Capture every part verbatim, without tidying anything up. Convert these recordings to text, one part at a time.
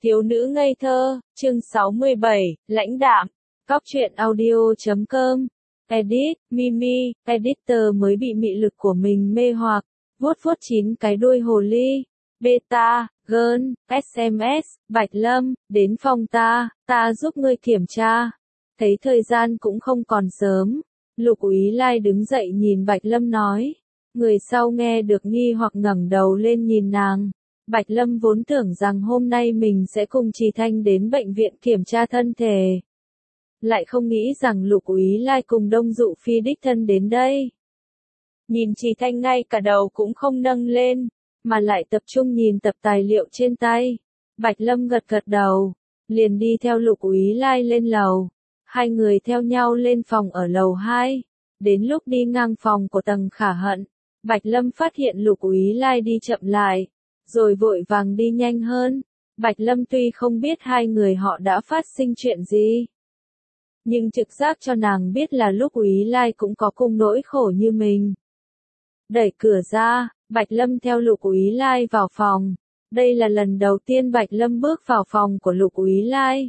Thiếu nữ ngây thơ, chương sáu mươi bảy, lãnh đạm. Cóc truyện audio chấm com. Edit, Mimi, editor mới bị mị lực của mình mê hoặc, vuốt vuốt chín cái đuôi hồ ly. Beta, girl, ét em ét, Bạch Lâm, đến phòng ta, ta giúp ngươi kiểm tra. Thấy thời gian cũng không còn sớm, Lục Úy Lai đứng dậy nhìn Bạch Lâm nói. Người sau nghe được nghi hoặc ngẩng đầu lên nhìn nàng. Bạch Lâm vốn tưởng rằng hôm nay mình sẽ cùng Trì Thanh đến bệnh viện kiểm tra thân thể. Lại không nghĩ rằng Lục Úy Lai cùng Đông Dụ Phi đích thân đến đây. Nhìn Trì Thanh ngay cả đầu cũng không nâng lên, mà lại tập trung nhìn tập tài liệu trên tay. Bạch Lâm gật gật đầu, liền đi theo Lục Úy Lai lên lầu. Hai người theo nhau lên phòng ở lầu hai. Đến lúc đi ngang phòng của Tầng Khả Hận, Bạch Lâm phát hiện Lục Úy Lai đi chậm lại, rồi vội vàng đi nhanh hơn. Bạch Lâm tuy không biết hai người họ đã phát sinh chuyện gì, nhưng trực giác cho nàng biết là Lục Úy Lai cũng có cùng nỗi khổ như mình. Đẩy cửa ra, Bạch Lâm theo Lục Úy Lai vào phòng. Đây là lần đầu tiên Bạch Lâm bước vào phòng của Lục Úy Lai,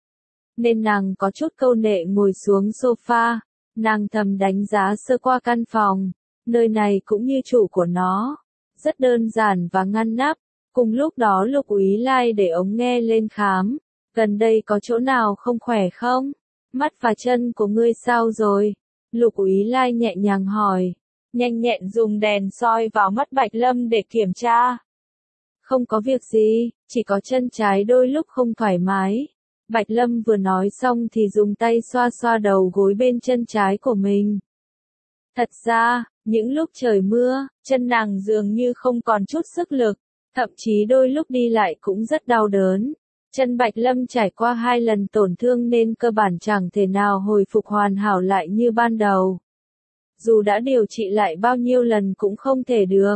nên nàng có chút câu nệ ngồi xuống sofa. Nàng thầm đánh giá sơ qua căn phòng, nơi này cũng như chủ của nó, rất đơn giản và ngăn nắp. Cùng lúc đó Lục Úy Lai để ống nghe lên khám. Gần đây có chỗ nào không khỏe không? Mắt và chân của ngươi sao rồi? Lục Úy Lai nhẹ nhàng hỏi. Nhanh nhẹn dùng đèn soi vào mắt Bạch Lâm để kiểm tra. Không có việc gì, chỉ có chân trái đôi lúc không thoải mái. Bạch Lâm vừa nói xong thì dùng tay xoa xoa đầu gối bên chân trái của mình. Thật ra, những lúc trời mưa, chân nàng dường như không còn chút sức lực, thậm chí đôi lúc đi lại cũng rất đau đớn. Chân Bạch Lâm trải qua hai lần tổn thương nên cơ bản chẳng thể nào hồi phục hoàn hảo lại như ban đầu. Dù đã điều trị lại bao nhiêu lần cũng không thể được.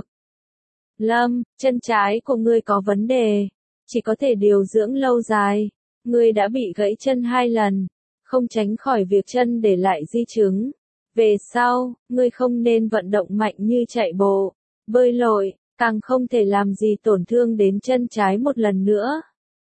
Lâm, chân trái của ngươi có vấn đề, chỉ có thể điều dưỡng lâu dài. Ngươi đã bị gãy chân hai lần, không tránh khỏi việc chân để lại di chứng. Về sau, ngươi không nên vận động mạnh như chạy bộ, bơi lội, càng không thể làm gì tổn thương đến chân trái một lần nữa.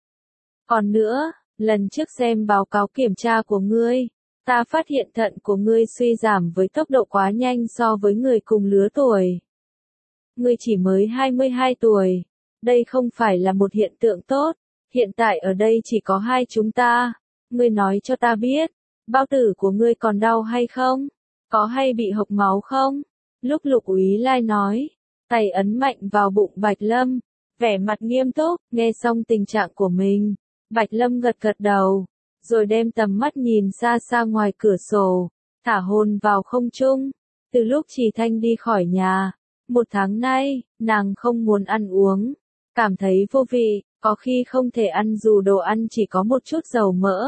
Còn nữa, lần trước xem báo cáo kiểm tra của ngươi, ta phát hiện thận của ngươi suy giảm với tốc độ quá nhanh so với người cùng lứa tuổi. Ngươi chỉ mới hai mươi hai tuổi, đây không phải là một hiện tượng tốt. Hiện tại ở đây chỉ có hai chúng ta, ngươi nói cho ta biết, bao tử của ngươi còn đau hay không? Có hay bị hộc máu không? Lúc Lục Úy Lai nói, tay ấn mạnh vào bụng Bạch Lâm, vẻ mặt nghiêm túc. Nghe xong tình trạng của mình, Bạch Lâm gật gật đầu, rồi đem tầm mắt nhìn xa xa ngoài cửa sổ, thả hồn vào không trung. Từ lúc Trì Thanh đi khỏi nhà, một tháng nay, nàng không muốn ăn uống, cảm thấy vô vị. Có khi không thể ăn dù đồ ăn chỉ có một chút dầu mỡ.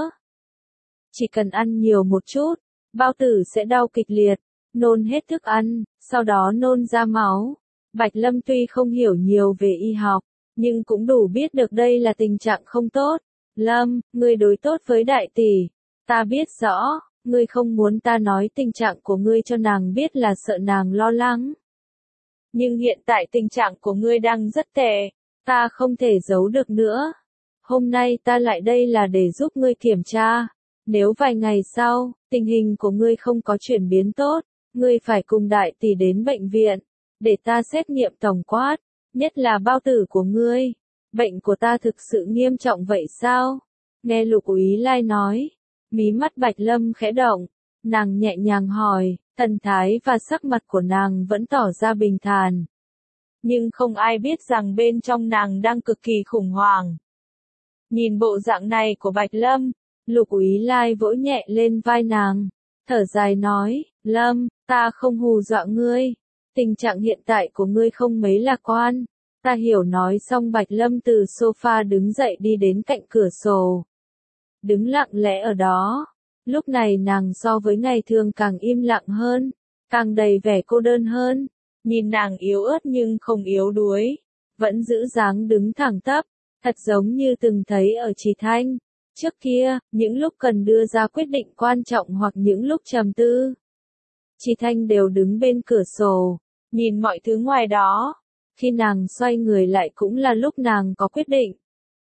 Chỉ cần ăn nhiều một chút, bao tử sẽ đau kịch liệt, nôn hết thức ăn, sau đó nôn ra máu. Bạch Lâm tuy không hiểu nhiều về y học, nhưng cũng đủ biết được đây là tình trạng không tốt. Lâm, ngươi đối tốt với đại tỷ. Ta biết rõ, ngươi không muốn ta nói tình trạng của ngươi cho nàng biết là sợ nàng lo lắng. Nhưng hiện tại tình trạng của ngươi đang rất tệ. Ta không thể giấu được nữa. Hôm nay ta lại đây là để giúp ngươi kiểm tra. Nếu vài ngày sau, tình hình của ngươi không có chuyển biến tốt, ngươi phải cùng đại tỷ đến bệnh viện, để ta xét nghiệm tổng quát, nhất là bao tử của ngươi. Bệnh của ta thực sự nghiêm trọng vậy sao? Nghe Lục Úy Lai nói, mí mắt Bạch Lâm khẽ động, nàng nhẹ nhàng hỏi, thần thái và sắc mặt của nàng vẫn tỏ ra bình thản. Nhưng không ai biết rằng bên trong nàng đang cực kỳ khủng hoảng. Nhìn bộ dạng này của Bạch Lâm, Lục Úy Lai vỗ nhẹ lên vai nàng, thở dài nói, Lâm, ta không hù dọa ngươi. Tình trạng hiện tại của ngươi không mấy lạc quan. Ta hiểu. Nói xong Bạch Lâm từ sofa đứng dậy đi đến cạnh cửa sổ. Đứng lặng lẽ ở đó. Lúc này nàng so với ngày thường càng im lặng hơn, càng đầy vẻ cô đơn hơn. Nhìn nàng yếu ớt nhưng không yếu đuối, vẫn giữ dáng đứng thẳng tắp, thật giống như từng thấy ở Trì Thanh. Trước kia, những lúc cần đưa ra quyết định quan trọng hoặc những lúc trầm tư, Trì Thanh đều đứng bên cửa sổ, nhìn mọi thứ ngoài đó. Khi nàng xoay người lại cũng là lúc nàng có quyết định.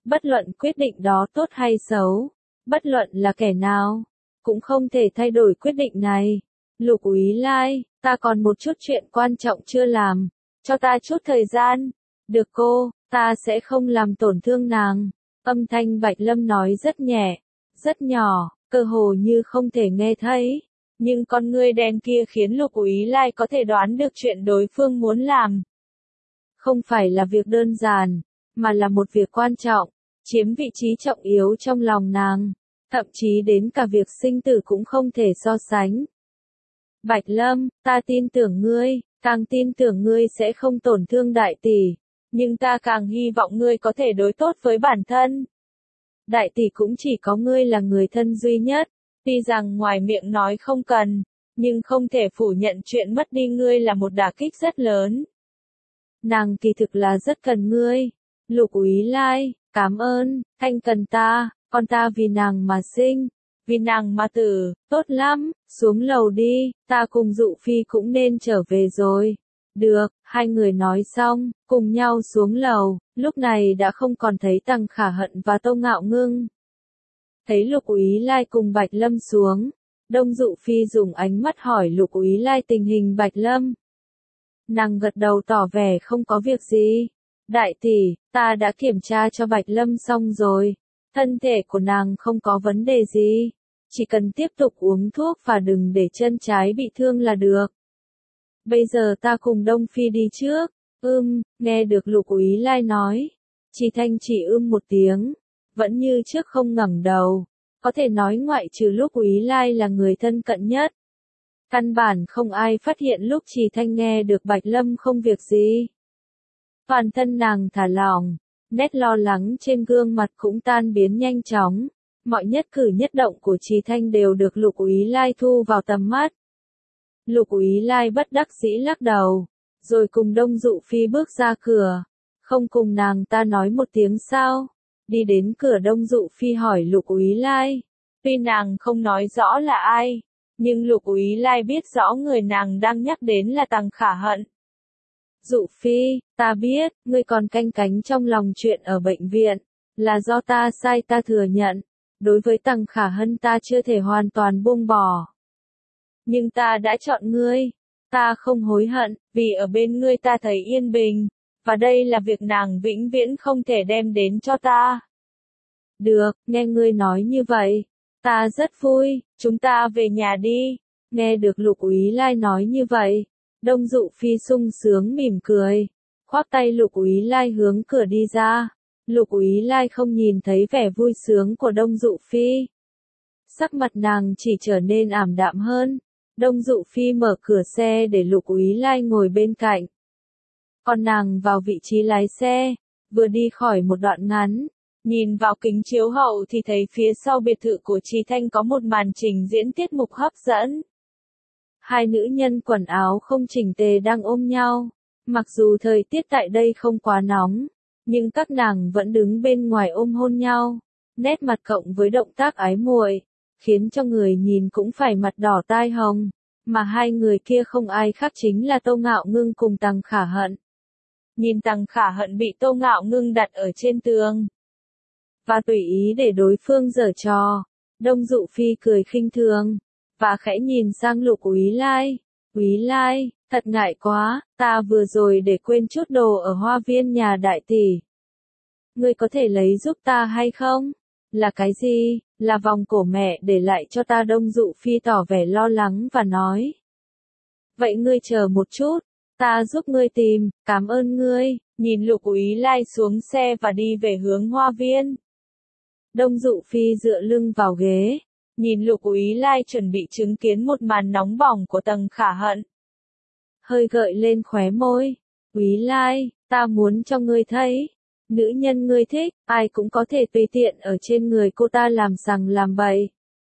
Bất luận quyết định đó tốt hay xấu, bất luận là kẻ nào, cũng không thể thay đổi quyết định này. Lục Úy Lai, ta còn một chút chuyện quan trọng chưa làm, cho ta chút thời gian. Được cô, ta sẽ không làm tổn thương nàng. Âm thanh Bạch Lâm nói rất nhẹ, rất nhỏ, cơ hồ như không thể nghe thấy. Nhưng con ngươi đen kia khiến Lục Úy Lai có thể đoán được chuyện đối phương muốn làm. Không phải là việc đơn giản, mà là một việc quan trọng, chiếm vị trí trọng yếu trong lòng nàng, thậm chí đến cả việc sinh tử cũng không thể so sánh. Bạch Lâm, ta tin tưởng ngươi, càng tin tưởng ngươi sẽ không tổn thương đại tỷ, nhưng ta càng hy vọng ngươi có thể đối tốt với bản thân. Đại tỷ cũng chỉ có ngươi là người thân duy nhất, tuy rằng ngoài miệng nói không cần, nhưng không thể phủ nhận chuyện mất đi ngươi là một đả kích rất lớn. Nàng kỳ thực là rất cần ngươi. Lục Úy Lai, cảm ơn, anh cần ta, con ta vì nàng mà sinh, vì nàng mà tử, tốt lắm, xuống lầu đi, ta cùng Dụ Phi cũng nên trở về rồi. Được, hai người nói xong, cùng nhau xuống lầu, lúc này đã không còn thấy Tằng Khả Hận và Tô Ngạo Ngưng. Thấy Lục Úy Lai cùng Bạch Lâm xuống, Đông Dụ Phi dùng ánh mắt hỏi Lục Úy Lai tình hình Bạch Lâm. Nàng gật đầu tỏ vẻ không có việc gì. Đại tỷ, ta đã kiểm tra cho Bạch Lâm xong rồi. Thân thể của nàng không có vấn đề gì. Chỉ cần tiếp tục uống thuốc và đừng để chân trái bị thương là được. Bây giờ ta cùng Đông Phi đi trước. Ưm, nghe được Lục Úy Lai nói. Chỉ Thanh chỉ ưm một tiếng. Vẫn như trước không ngẩng đầu. Có thể nói ngoại trừ Lục Úy Lai là người thân cận nhất. Căn bản không ai phát hiện lúc Chỉ Thanh nghe được Bạch Lâm không việc gì. Toàn thân nàng thả lỏng, nét lo lắng trên gương mặt cũng tan biến nhanh chóng. Mọi nhất cử nhất động của Chỉ Thanh đều được Lục Úy Lai thu vào tầm mắt. Lục Úy Lai bất đắc dĩ lắc đầu, rồi cùng Đông Dụ Phi bước ra cửa. Không cùng nàng ta nói một tiếng sao? Đi đến cửa Đông Dụ Phi hỏi Lục Úy Lai. Tuy nàng không nói rõ là ai, nhưng Lục Úy Lai biết rõ người nàng đang nhắc đến là Tằng Khả Hận. Dụ Phi, ta biết, ngươi còn canh cánh trong lòng chuyện ở bệnh viện, là do ta sai ta thừa nhận. Đối với Tằng Khả Hân ta chưa thể hoàn toàn buông bỏ. Nhưng ta đã chọn ngươi, ta không hối hận, vì ở bên ngươi ta thấy yên bình, và đây là việc nàng vĩnh viễn không thể đem đến cho ta. Được, nghe ngươi nói như vậy, ta rất vui, chúng ta về nhà đi. Nghe được Lục Úy Lai nói như vậy, Đông Dụ Phi sung sướng mỉm cười, khoác tay Lục Úy Lai hướng cửa đi ra. Lục Úy Lai không nhìn thấy vẻ vui sướng của Đông Dụ Phi. Sắc mặt nàng chỉ trở nên ảm đạm hơn. Đông Dụ Phi mở cửa xe để Lục Úy Lai ngồi bên cạnh. Còn nàng vào vị trí lái xe, vừa đi khỏi một đoạn ngắn, nhìn vào kính chiếu hậu thì thấy phía sau biệt thự của Chỉ Thanh có một màn trình diễn tiết mục hấp dẫn. Hai nữ nhân quần áo không chỉnh tề đang ôm nhau. Mặc dù thời tiết tại đây không quá nóng, nhưng các nàng vẫn đứng bên ngoài ôm hôn nhau. Nét mặt cộng với động tác ái muội, khiến cho người nhìn cũng phải mặt đỏ tai hồng. Mà hai người kia không ai khác chính là Tô Ngạo Ngưng cùng Tằng Khả Hận. Nhìn Tằng Khả Hận bị Tô Ngạo Ngưng đặt ở trên tường, và tùy ý để đối phương giở trò, Đông Dụ Phi cười khinh thường, và khẽ nhìn sang Lục Úy Lai. Úy Lai, thật ngại quá, ta vừa rồi để quên chút đồ ở hoa viên nhà đại tỷ. Ngươi có thể lấy giúp ta hay không? Là cái gì? Là vòng cổ mẹ để lại cho ta. Đông Dụ Phi tỏ vẻ lo lắng và nói. Vậy ngươi chờ một chút, ta giúp ngươi tìm, cảm ơn ngươi. Nhìn Lục Úy Lai xuống xe và đi về hướng hoa viên. Đông Dụ Phi dựa lưng vào ghế, nhìn Lục Úy Lai chuẩn bị chứng kiến một màn nóng bỏng của Tằng Khả Hận. Hơi gợi lên khóe môi. Úy Lai, ta muốn cho ngươi thấy, nữ nhân ngươi thích, ai cũng có thể tùy tiện ở trên người cô ta làm sằng làm bậy.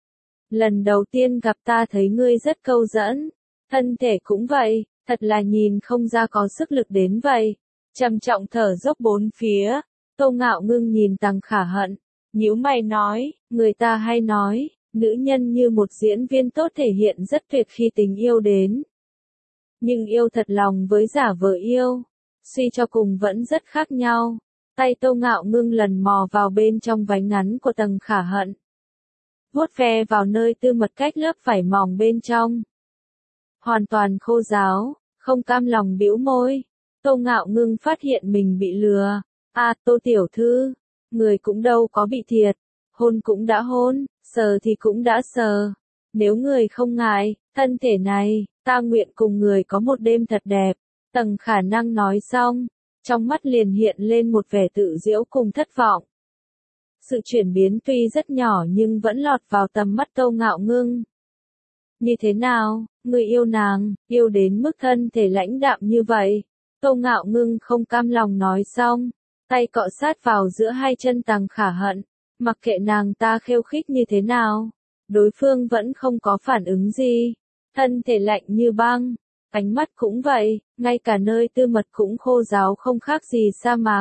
Lần đầu tiên gặp ta thấy ngươi rất câu dẫn, thân thể cũng vậy, thật là nhìn không ra có sức lực đến vậy. Trầm trọng thở dốc bốn phía, Tô Ngạo Ngưng nhìn Tằng Khả Hận, nhíu mày nói, người ta hay nói, nữ nhân như một diễn viên tốt thể hiện rất tuyệt khi tình yêu đến. Nhưng yêu thật lòng với giả vờ yêu, suy cho cùng vẫn rất khác nhau. Tay Tô Ngạo Ngưng lần mò vào bên trong váy ngắn của Tầng Khả Hận. Vuốt ve vào nơi tư mật cách lớp vải mỏng bên trong. Hoàn toàn khô ráo, không cam lòng bĩu môi. Tô Ngạo Ngưng phát hiện mình bị lừa. À, Tô tiểu thư, người cũng đâu có bị thiệt. Hôn cũng đã hôn, sờ thì cũng đã sờ. Nếu người không ngại, thân thể này, ta nguyện cùng người có một đêm thật đẹp. Tầng Khả Năng nói xong, trong mắt liền hiện lên một vẻ tự giễu cùng thất vọng. Sự chuyển biến tuy rất nhỏ nhưng vẫn lọt vào tầm mắt Tô Ngạo Ngưng. Như thế nào, người yêu nàng, yêu đến mức thân thể lãnh đạm như vậy? Tô Ngạo Ngưng không cam lòng nói xong, tay cọ sát vào giữa hai chân Tầng Khả Hận, mặc kệ nàng ta khiêu khích như thế nào, đối phương vẫn không có phản ứng gì, thân thể lạnh như băng, ánh mắt cũng vậy, ngay cả nơi tư mật cũng khô ráo không khác gì sa mạc.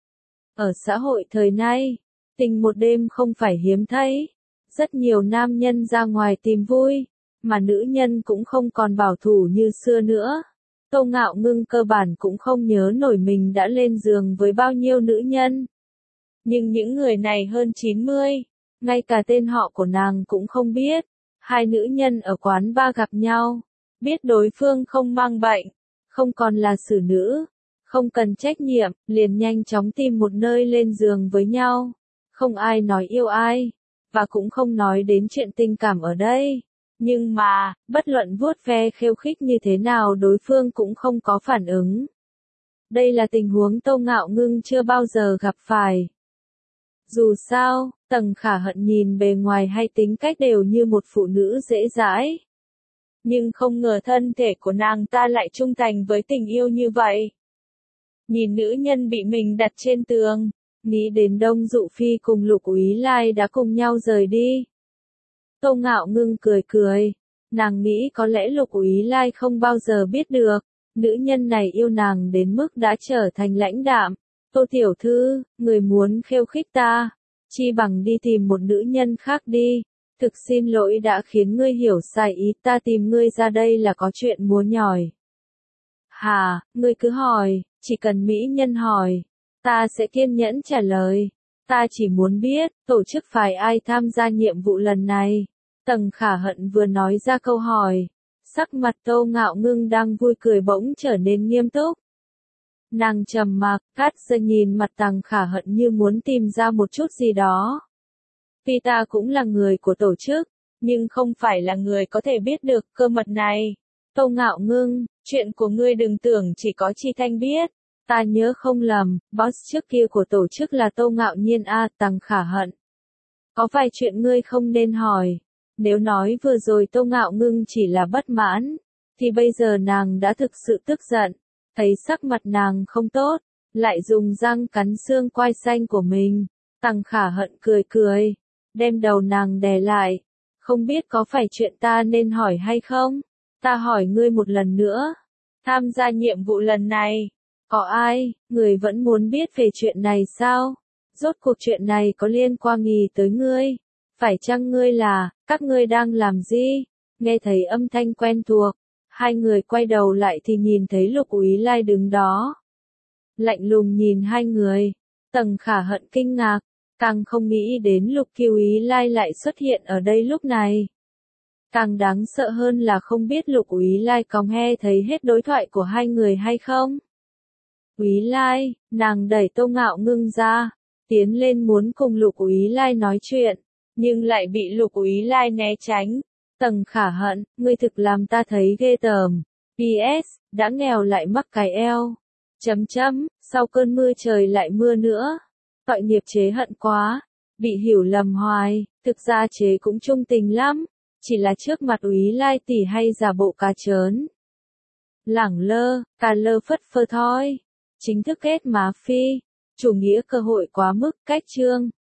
Ở xã hội thời nay, tình một đêm không phải hiếm thấy, rất nhiều nam nhân ra ngoài tìm vui, mà nữ nhân cũng không còn bảo thủ như xưa nữa. Tô Ngạo Ngưng cơ bản cũng không nhớ nổi mình đã lên giường với bao nhiêu nữ nhân. Nhưng những người này hơn chín mươi, ngay cả tên họ của nàng cũng không biết. Hai nữ nhân ở quán bar gặp nhau, biết đối phương không mang bệnh, không còn là xử nữ, không cần trách nhiệm, liền nhanh chóng tìm một nơi lên giường với nhau. Không ai nói yêu ai, và cũng không nói đến chuyện tình cảm ở đây. Nhưng mà, bất luận vuốt ve khiêu khích như thế nào đối phương cũng không có phản ứng. Đây là tình huống Tô Ngạo Ngưng chưa bao giờ gặp phải. Dù sao, Tầng Khả Hận nhìn bề ngoài hay tính cách đều như một phụ nữ dễ dãi. Nhưng không ngờ thân thể của nàng ta lại trung thành với tình yêu như vậy. Nhìn nữ nhân bị mình đặt trên tường, nghĩ đến Đông Dụ Phi cùng Lục Úy Lai đã cùng nhau rời đi. Tô Ngạo Ngưng cười cười, nàng nghĩ có lẽ Lục Úy Lai không bao giờ biết được, nữ nhân này yêu nàng đến mức đã trở thành lãnh đạm. Tô tiểu thư, người muốn khiêu khích ta, chi bằng đi tìm một nữ nhân khác đi. Thực xin lỗi đã khiến ngươi hiểu sai ý, ta tìm ngươi ra đây là có chuyện muốn nhòi. Hà, ngươi cứ hỏi, chỉ cần mỹ nhân hỏi, ta sẽ kiên nhẫn trả lời. Ta chỉ muốn biết, tổ chức phải ai tham gia nhiệm vụ lần này. Tầng Khả Hận vừa nói ra câu hỏi, sắc mặt Tô Ngạo Ngưng đang vui cười bỗng trở nên nghiêm túc. Nàng trầm mặc, cắt ra nhìn mặt Tầng Khả Hận như muốn tìm ra một chút gì đó. Vì ta cũng là người của tổ chức, nhưng không phải là người có thể biết được cơ mật này. Tô Ngạo Ngưng, chuyện của ngươi đừng tưởng chỉ có Chi Thanh biết. Ta nhớ không lầm, boss trước kia của tổ chức là Tô Ngạo Nhiên a. Tầng Khả Hận. Có vài chuyện ngươi không nên hỏi. Nếu nói vừa rồi Tô Ngạo Ngưng chỉ là bất mãn, thì bây giờ nàng đã thực sự tức giận. Thấy sắc mặt nàng không tốt, lại dùng răng cắn xương quai xanh của mình. Tầng Khả Hận cười cười, đem đầu nàng đè lại. Không biết có phải chuyện ta nên hỏi hay không? Ta hỏi ngươi một lần nữa. Tham gia nhiệm vụ lần này, có ai, người vẫn muốn biết về chuyện này sao? Rốt cuộc chuyện này có liên quan gì tới ngươi? Phải chăng ngươi là, các ngươi đang làm gì? Nghe thấy âm thanh quen thuộc, hai người quay đầu lại thì nhìn thấy Lục Úy Lai đứng đó. Lạnh lùng nhìn hai người, Tầng Khả Hận kinh ngạc, càng không nghĩ đến Lục Kiều Úy Lai lại xuất hiện ở đây lúc này. Càng đáng sợ hơn là không biết Lục Úy Lai có nghe thấy hết đối thoại của hai người hay không. Úy Lai, nàng đẩy Tô Ngạo Ngưng ra, tiến lên muốn cùng Lục Úy Lai nói chuyện, nhưng lại bị Lục Úy Lai né tránh. Tầng Khả Hận, ngươi thực làm ta thấy ghê tởm. pê ét, đã nghèo lại mắc cái eo. Chấm chấm, sau cơn mưa trời lại mưa nữa. Tội nghiệp chế hận quá, bị hiểu lầm hoài, thực ra chế cũng trung tình lắm, chỉ là trước mặt Úy Lai tỷ hay giả bộ cá trớn. Lẳng lơ, cà lơ phất phơ thôi. Chính thức kết má phi, chủ nghĩa cơ hội quá mức, cách chương.